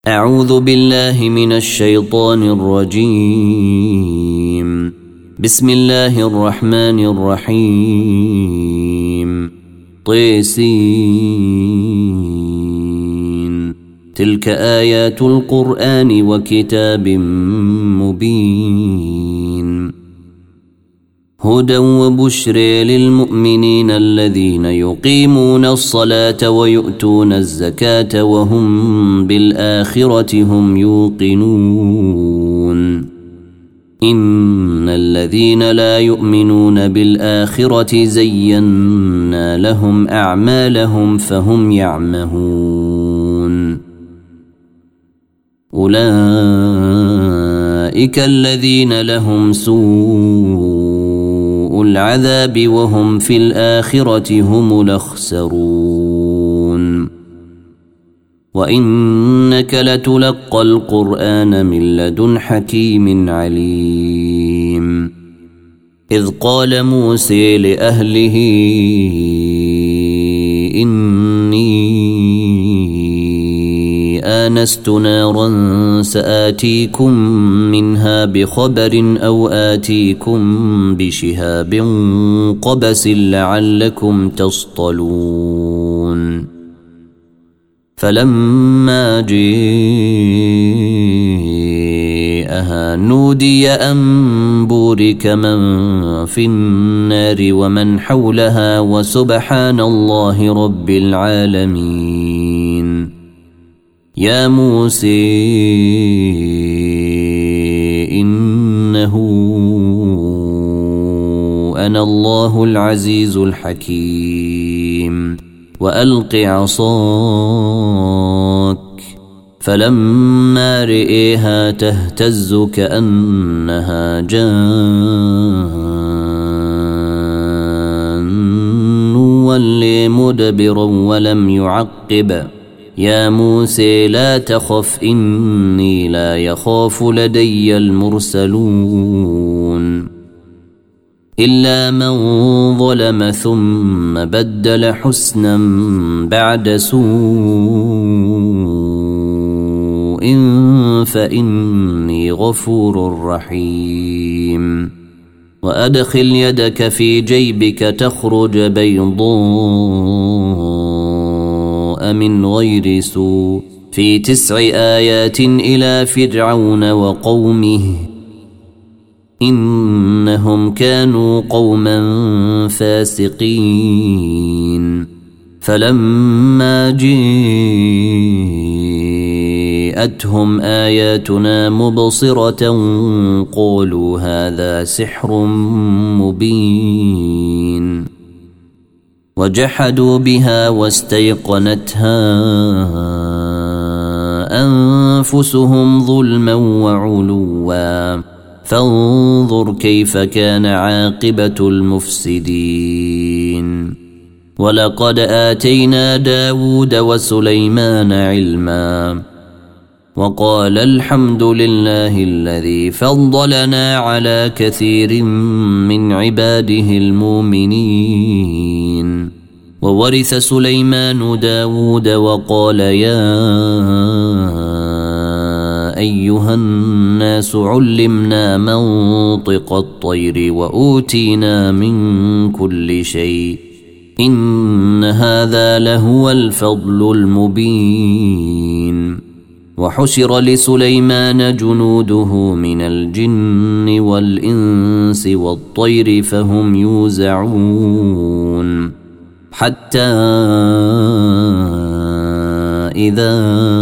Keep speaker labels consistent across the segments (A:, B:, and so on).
A: أعوذ بالله من الشيطان الرجيم. بسم الله الرحمن الرحيم. طيسين. تلك آيات القرآن وكتاب مبين. هدى وبشر للمؤمنين الذين يقيمون الصلاة ويؤتون الزكاة وهم بالآخرة هم يوقنون. إن الذين لا يؤمنون بالآخرة زينا لهم أعمالهم فهم يعمهون. أولئك الذين لهم سوء العذاب وهم في الآخرة هم الأخسرون. وإنك لتلقى القرآن من لدن حكيم عليم. إذ قال موسى لأهله إني آنست نارا سآتيكم منها بخبر أو آتيكم بشهاب قبس لعلكم تصطلون. فلما جاءها نودي أن بورك من في النار ومن حولها وسبحان الله رب العالمين. يا موسى إنه أنا الله العزيز الحكيم. وألق عصاك. فلما رئيها تهتز كأنها جان ولي مدبرا ولم يعقب. يا موسى لا تخف إني لا يخاف لدي المرسلون. إلا من ظلم ثم بدل حسنا بعد سوء فإني غفور رحيم. وأدخل يدك في جيبك تخرج بيضاء من غير سوء في 9 آيات إلى فرعون وقومه إنهم كانوا قوما فاسقين. فلما جاءتهم آياتنا مبصرة قالوا هذا سحر مبين. وجحدوا بها واستيقنتها أنفسهم ظلما وعلوا فانظر كيف كان عاقبة المفسدين. ولقد آتينا داود وسليمان علما وقال الحمد لله الذي فضلنا على كثير من عباده المؤمنين. وورث سليمان داود وقال يا أيها الناس علمنا منطق الطير وأوتينا من كل شيء إن هذا لهو الفضل المبين. وحشر لسليمان جنوده من الجن والإنس والطير فهم يوزعون. حتى إذا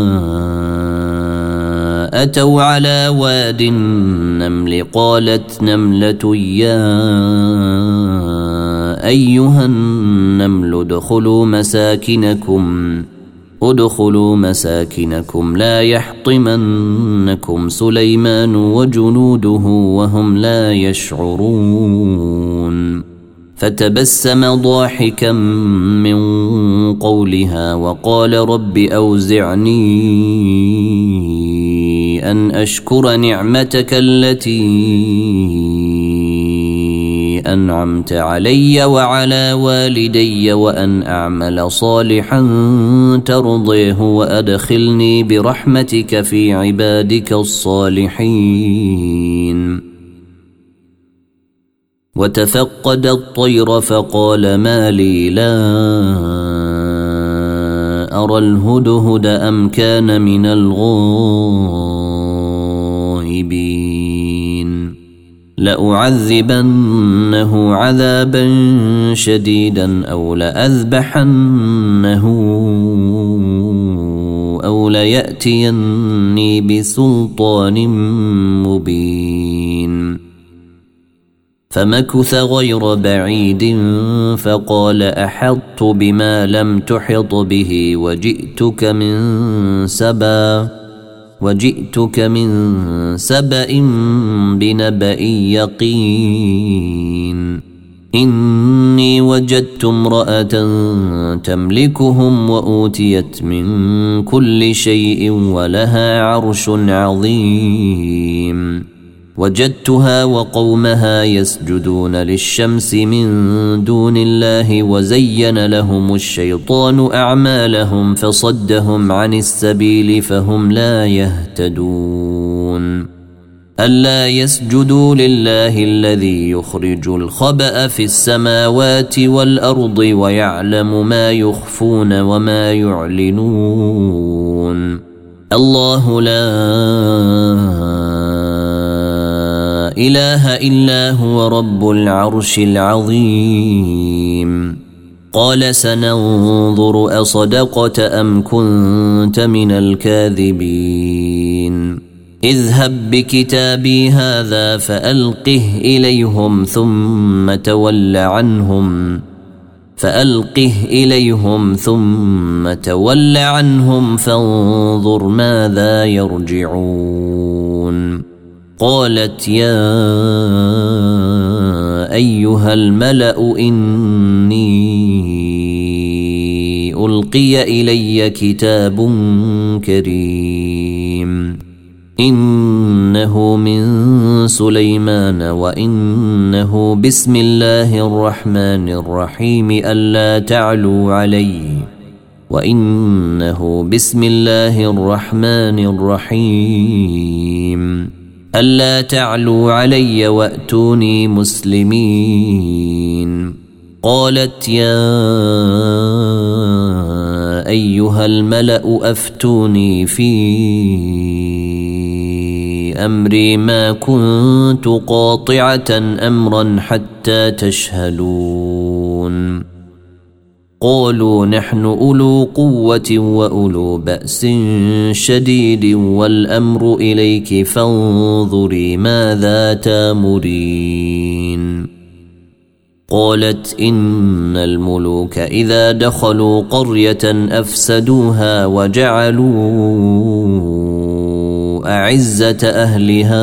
A: أتوا على واد النمل قالت نملة يا أيها النمل ادخلوا مساكنكم لا يحطمنكم سليمان وجنوده وهم لا يشعرون. فتبسم ضاحكا من قولها وقال رب أوزعني أن أشكر نعمتك التي أنعمت علي وعلى والدي وأن أعمل صالحا ترضيه وأدخلني برحمتك في عبادك الصالحين. وتفقد الطير فقال ما لي لا أرى الهدهد أم كان من الغائبين لأعذبنه عذابا شديدا أو لأذبحنه أو ليأتيني بسلطان مبين. فمكث غير بعيد فقال أحطت بما لم تحط به وجئتك من سبأ بنبأ يقين. إني وجدت امرأة تملكهم وأوتيت من كل شيء ولها عرش عظيم. وجدتها وقومها يسجدون للشمس من دون الله وزين لهم الشيطان أعمالهم فصدهم عن السبيل فهم لا يهتدون. ألا يسجدوا لله الذي يخرج الخبأ في السماوات والأرض ويعلم ما يخفون وما يعلنون. الله لا إله إلا هو رب العرش العظيم. قال سننظر أصدقت أم كنت من الكاذبين. اذهب بكتابي هذا فألقه إليهم ثم تول عنهم فانظر ماذا يرجعون. قالت يا أيها الملأ إني ألقي إلي كتاب كريم إنه من سليمان وإنه بسم الله الرحمن الرحيم ألا تعلوا علي وأتوني مسلمين. قالت يا أيها الملأ أفتوني في أمري ما كنت قاطعة أمرا حتى تشهدون. قالوا نحن أولو قوة وأولو بأس شديد والأمر إليك فانظري ماذا تامرين. قالت إن الملوك إذا دخلوا قرية أفسدوها وجعلوا أعزة أهلها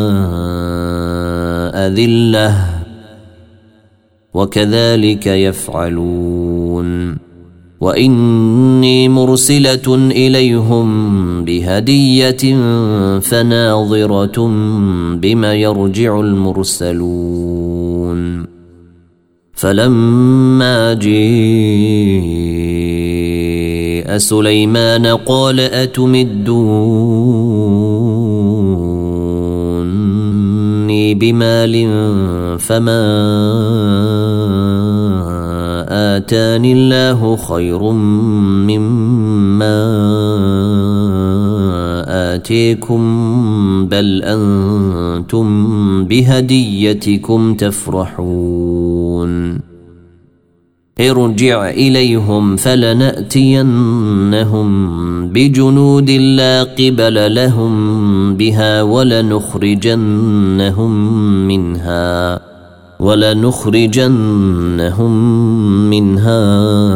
A: أذلة وكذلك يفعلون. وإني مرسلة إليهم بهدية فناظرة بما يرجع المرسلون. فلما جاء سليمان قال أتمدوني بمال فما آتاني الله خير مما آتيكم بل أنتم بهديتكم تفرحون. ارجع إليهم فلنأتينهم بجنود لا قبل لهم بها ولنخرجنهم منها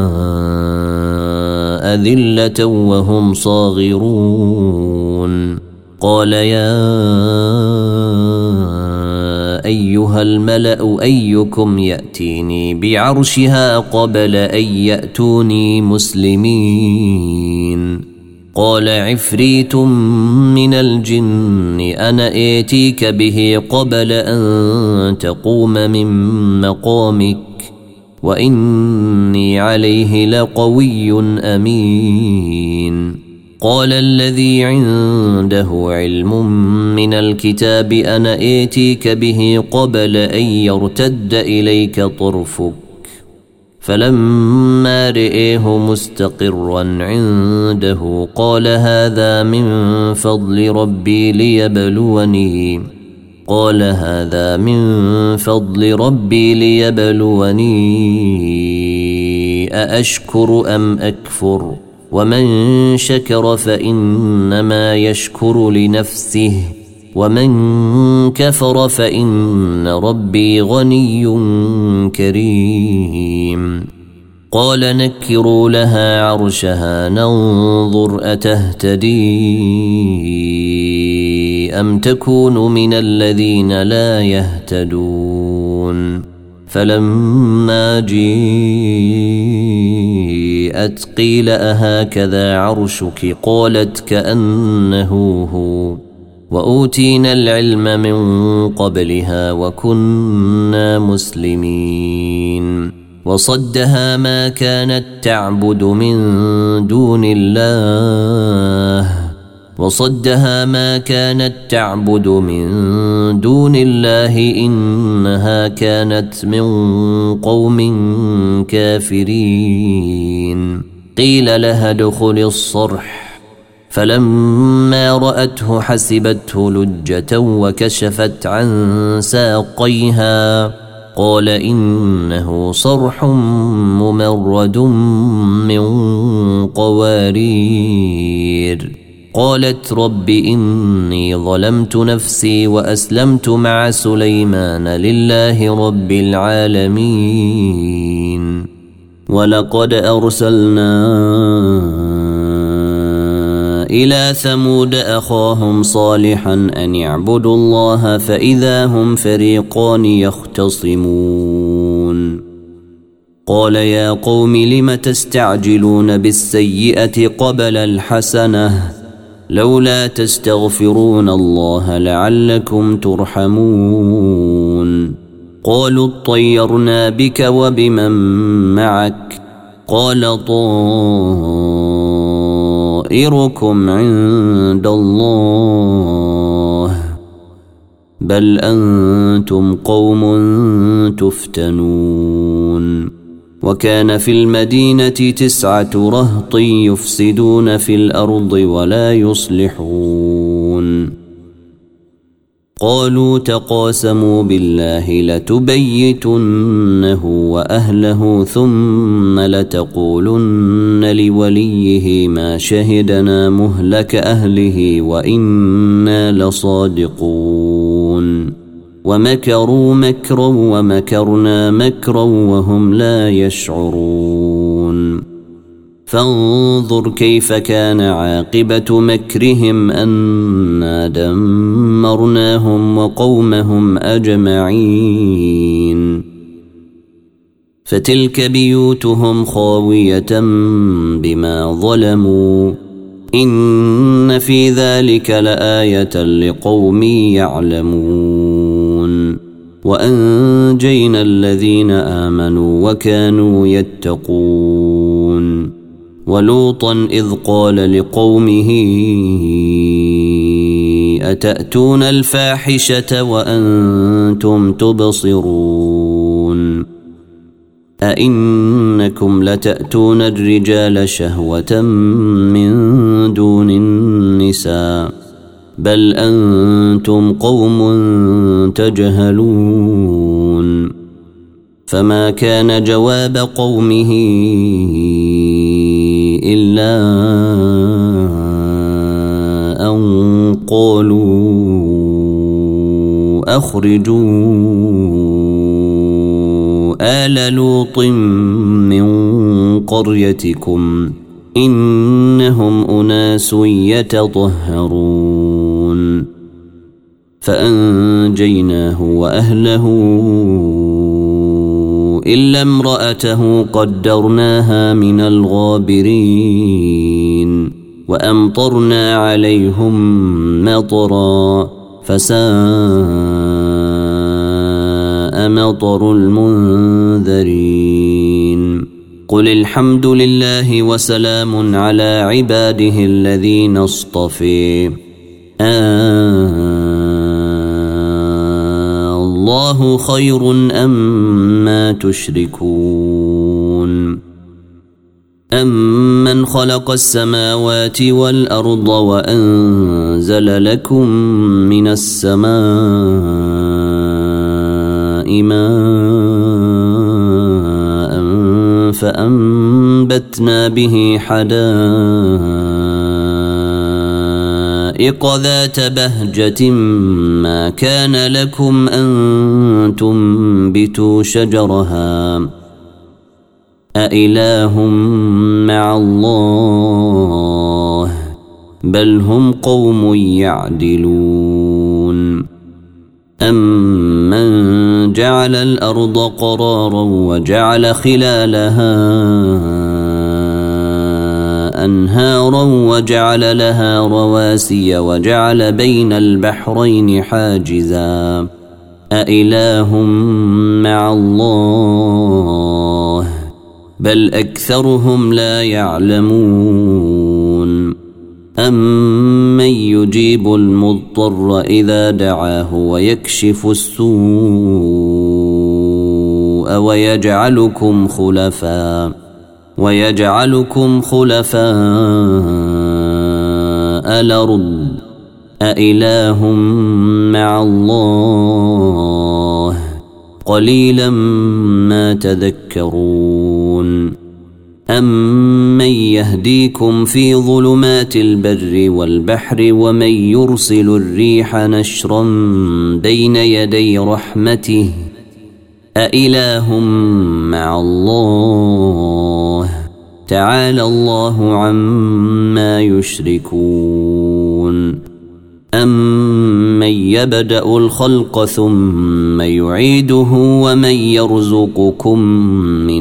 A: أذلة وهم صاغرون. قال يا أيها الملأ أيكم يأتيني بعرشها قبل أن يأتوني مسلمين. قال عفريت من الجن أنا آتيك به قبل أن تقوم من مقامك وإني عليه لقوي أمين. قال الذي عنده علم من الكتاب أنا آتيك به قبل أن يرتد إليك طرفك فلما رئيه مستقرا عنده قال هذا من فضل ربي ليبلوني أأشكر أم أكفر ومن شكر فإنما يشكر لنفسه ومن كفر فإن ربي غني كريم. قال نكروا لها عرشها ننظر أتهتدي أم تكون من الذين لا يهتدون. فلما جيءت قيل أهكذا عرشك قالت كأنه هو وأوتينا العلم من قبلها وكنا مسلمين. وصدها ما كانت تعبد من دون الله إنها كانت من قوم كافرين. قيل لها ادخل الصرح فلما رأته حسبته لجة وكشفت عن ساقيها قال إنه صرح ممرد من قوارير. قالت رب إني ظلمت نفسي وأسلمت مع سليمان لله رب العالمين. ولقد أرسلنا إلى ثمود أخاهم صالحا أن يعبدوا الله فإذا هم فريقان يختصمون. قال يا قوم لم تستعجلون بالسيئة قبل الحسنة لولا تستغفرون الله لعلكم ترحمون. قالوا اطيرنا بك وبمن معك قال طائركم عند الله بل أنتم قوم تفتنون. وكان في المدينة 9 رهط يفسدون في الأرض ولا يصلحون. قالوا تقاسموا بالله لتبيتنه وأهله ثم لتقولن لوليه ما شهدنا مهلك أهله وإنا لصادقون. ومكروا مكرا ومكرنا مكرا وهم لا يشعرون. فانظر كيف كان عاقبة مكرهم أنا دمرناهم وقومهم أجمعين. فتلك بيوتهم خاوية بما ظلموا إن في ذلك لآية لقوم يعلمون. وأنجينا الذين آمنوا وكانوا يتقون. ولوطا إذ قال لقومه أتأتون الفاحشة وأنتم تبصرون أئنكم لتأتون الرجال شهوة من دون النساء بل أنتم قوم تجهلون. فما كان جواب قومه إلا أن قالوا أخرجوا آل لوط من قريتكم إنهم أناس يتطهرون. فأنجيناه وأهله إلا امرأته قدرناها من الغابرين. وأمطرنا عليهم مطرا فساء مطر المنذرين قل الحمد لله وسلام على عباده الذين اصطفي الله خير أما تشركون أمن خلق السماوات والأرض وأنزل لكم من السماء ماء فأنبتنا به حدائق ذات بهجة ما كان لكم أن تنبتوا شجرها أإله مع الله بل هم قوم يعدلون أمن جعل الأرض قرارا وجعل خلالها أنهارا وجعل لها رواسي وجعل بين البحرين حاجزا أإله مع الله بل أكثرهم لا يعلمون أمن يجيب المضطر إذا دعاه ويكشف السوء ويجعلكم خلفاء الأرض أإله مع الله قليلا ما تذكرون أمن يهديكم في ظلمات البر والبحر ومن يرسل الريح نشرا بين يدي رحمته أإله مع الله تعالى الله عما يشركون أمن يبدأ الخلق ثم يعيده ومن يرزقكم من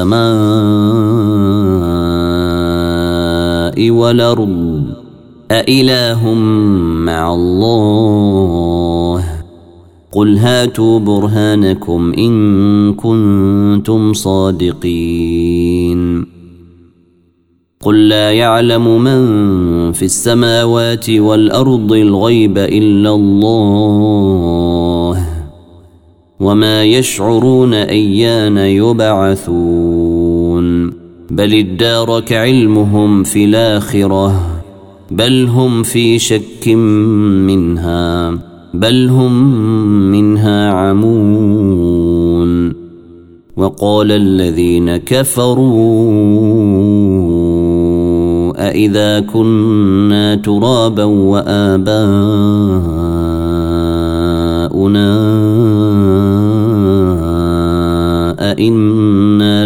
A: السماء والأرض أإله مع الله قل هاتوا برهانكم إن كنتم صادقين قل لا يعلم من في السماوات والأرض الغيب إلا الله وما يشعرون أيان يبعثون بل ادارك علمهم في الآخرة بل هم في شك منها بل هم منها عمون وقال الذين كفروا أإذا كنا ترابا وآباؤنا أإنا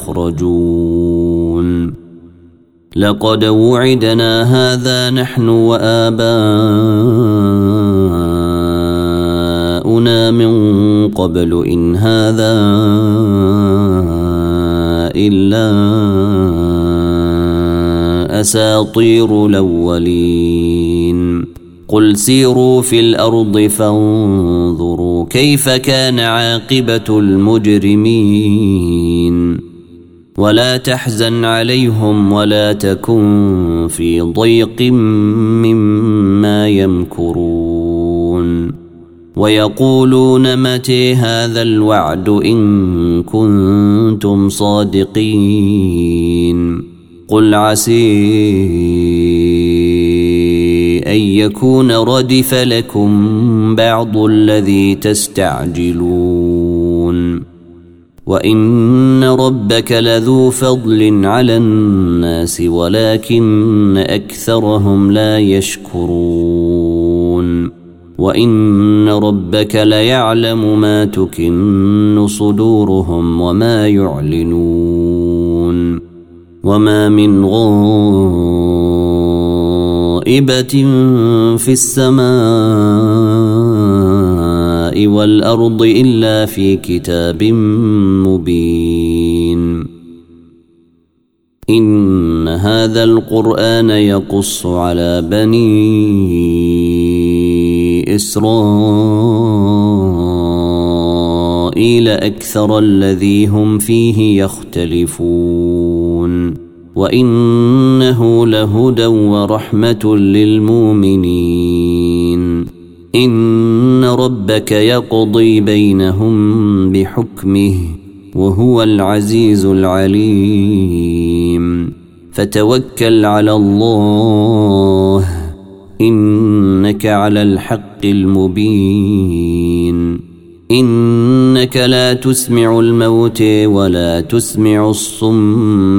A: لمخرجون لقد وعدنا هذا نحن وآباؤنا من قبل إن هذا إلا أساطير الأولين قل سيروا في الأرض فانظروا كيف كان عاقبة المجرمين ولا تحزن عليهم ولا تكن في ضيق مما يمكرون ويقولون متى هذا الوعد إن كنتم صادقين قل عسي أن يكون ردف لكم بعض الذي تستعجلون وإن ربك لذو فضل على الناس ولكن أكثرهم لا يشكرون وإن ربك ليعلم ما تكن صدورهم وما يعلنون وما من غائبة في السماء والأرض إلا في كتاب مبين إن هذا القرآن يقص على بني إسرائيل أكثر الذي هم فيه يختلفون وإنه لهدى ورحمة للمؤمنين إن ربك يقضي بينهم بحكمه وهو العزيز العليم فتوكل على الله إنك على الحق المبين إنك لا تسمع الموت ولا تسمع الصم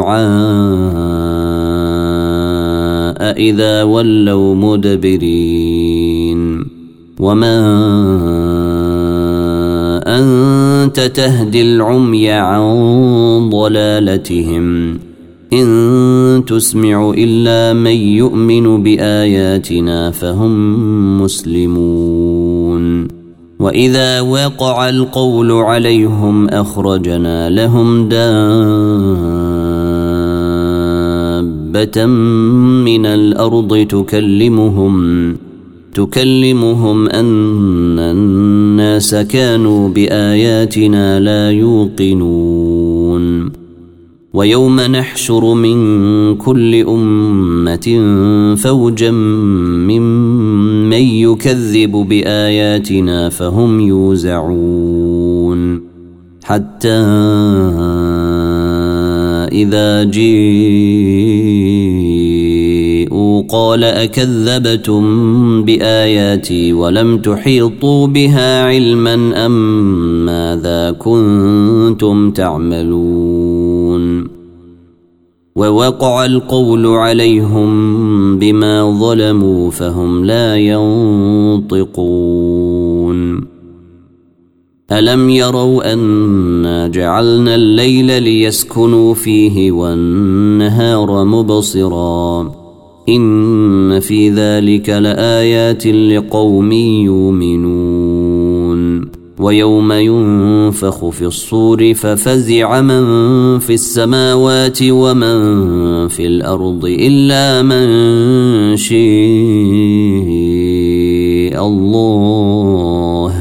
A: الدعاء إذا ولوا مدبرين وما أنت تهدي العمي عن ضلالتهم إن تسمع إلا من يؤمن بآياتنا فهم مسلمون وإذا وقع القول عليهم أخرجنا لهم دابة من الأرض تكلمهم أن الناس كانوا بآياتنا لا يوقنون ويوم نحشر من كل أمة فوجا ممن يكذب بآياتنا فهم يوزعون حتى إذا جيءوا قال أكذبتم بآياتي ولم تحيطوا بها علما أم ماذا كنتم تعملون ووقع القول عليهم بما ظلموا فهم لا ينطقون ألم يروا أنا جعلنا الليل ليسكنوا فيه والنهار مبصرا إن في ذلك لآيات لقوم يؤمنون ويوم ينفخ في الصور ففزع من في السماوات ومن في الأرض إلا من شاء الله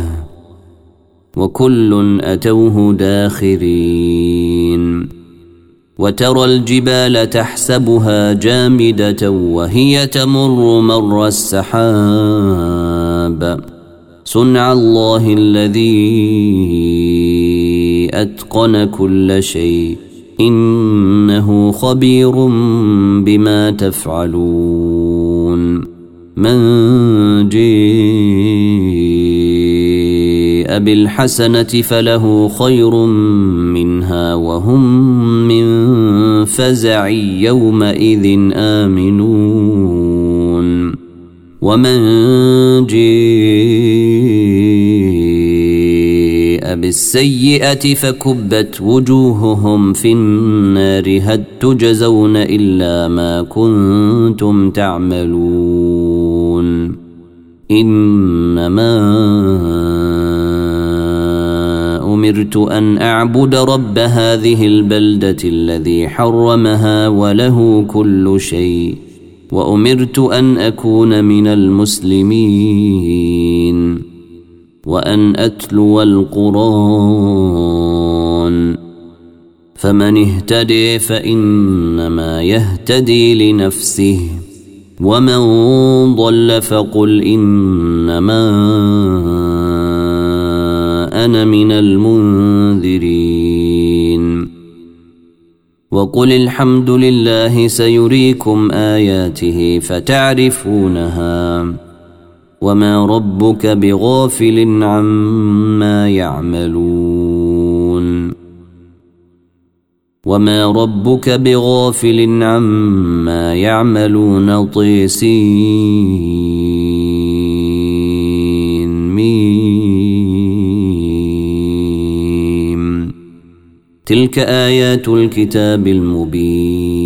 A: وكل أتوه داخرين وترى الجبال تحسبها جامدة وهي تمر مر السحاب صنع الله الذي أتقن كل شيء إنه خبير بما تفعلون من جاء بالحسنة فله خير منها وهم من فزع يومئذ آمنون ومن جاء بالسيئة فكبت وجوههم في النار هل تجزون إلا ما كنتم تعملون إنما أمرت أن أعبد رب هذه البلدة الذي حرمها وله كل شيء وأمرت أن أكون من المسلمين وأن أتلو القرآن فمن اهتدي فإنما يهتدي لنفسه ومن ضل فقل إنما أنا من المنذرين وقل الحمد لله سيريكم آياته فتعرفونها وما ربك بغافل عما يعملون وما ربك بغافل عما يعملون طيسين ميم تلك آيات الكتاب المبين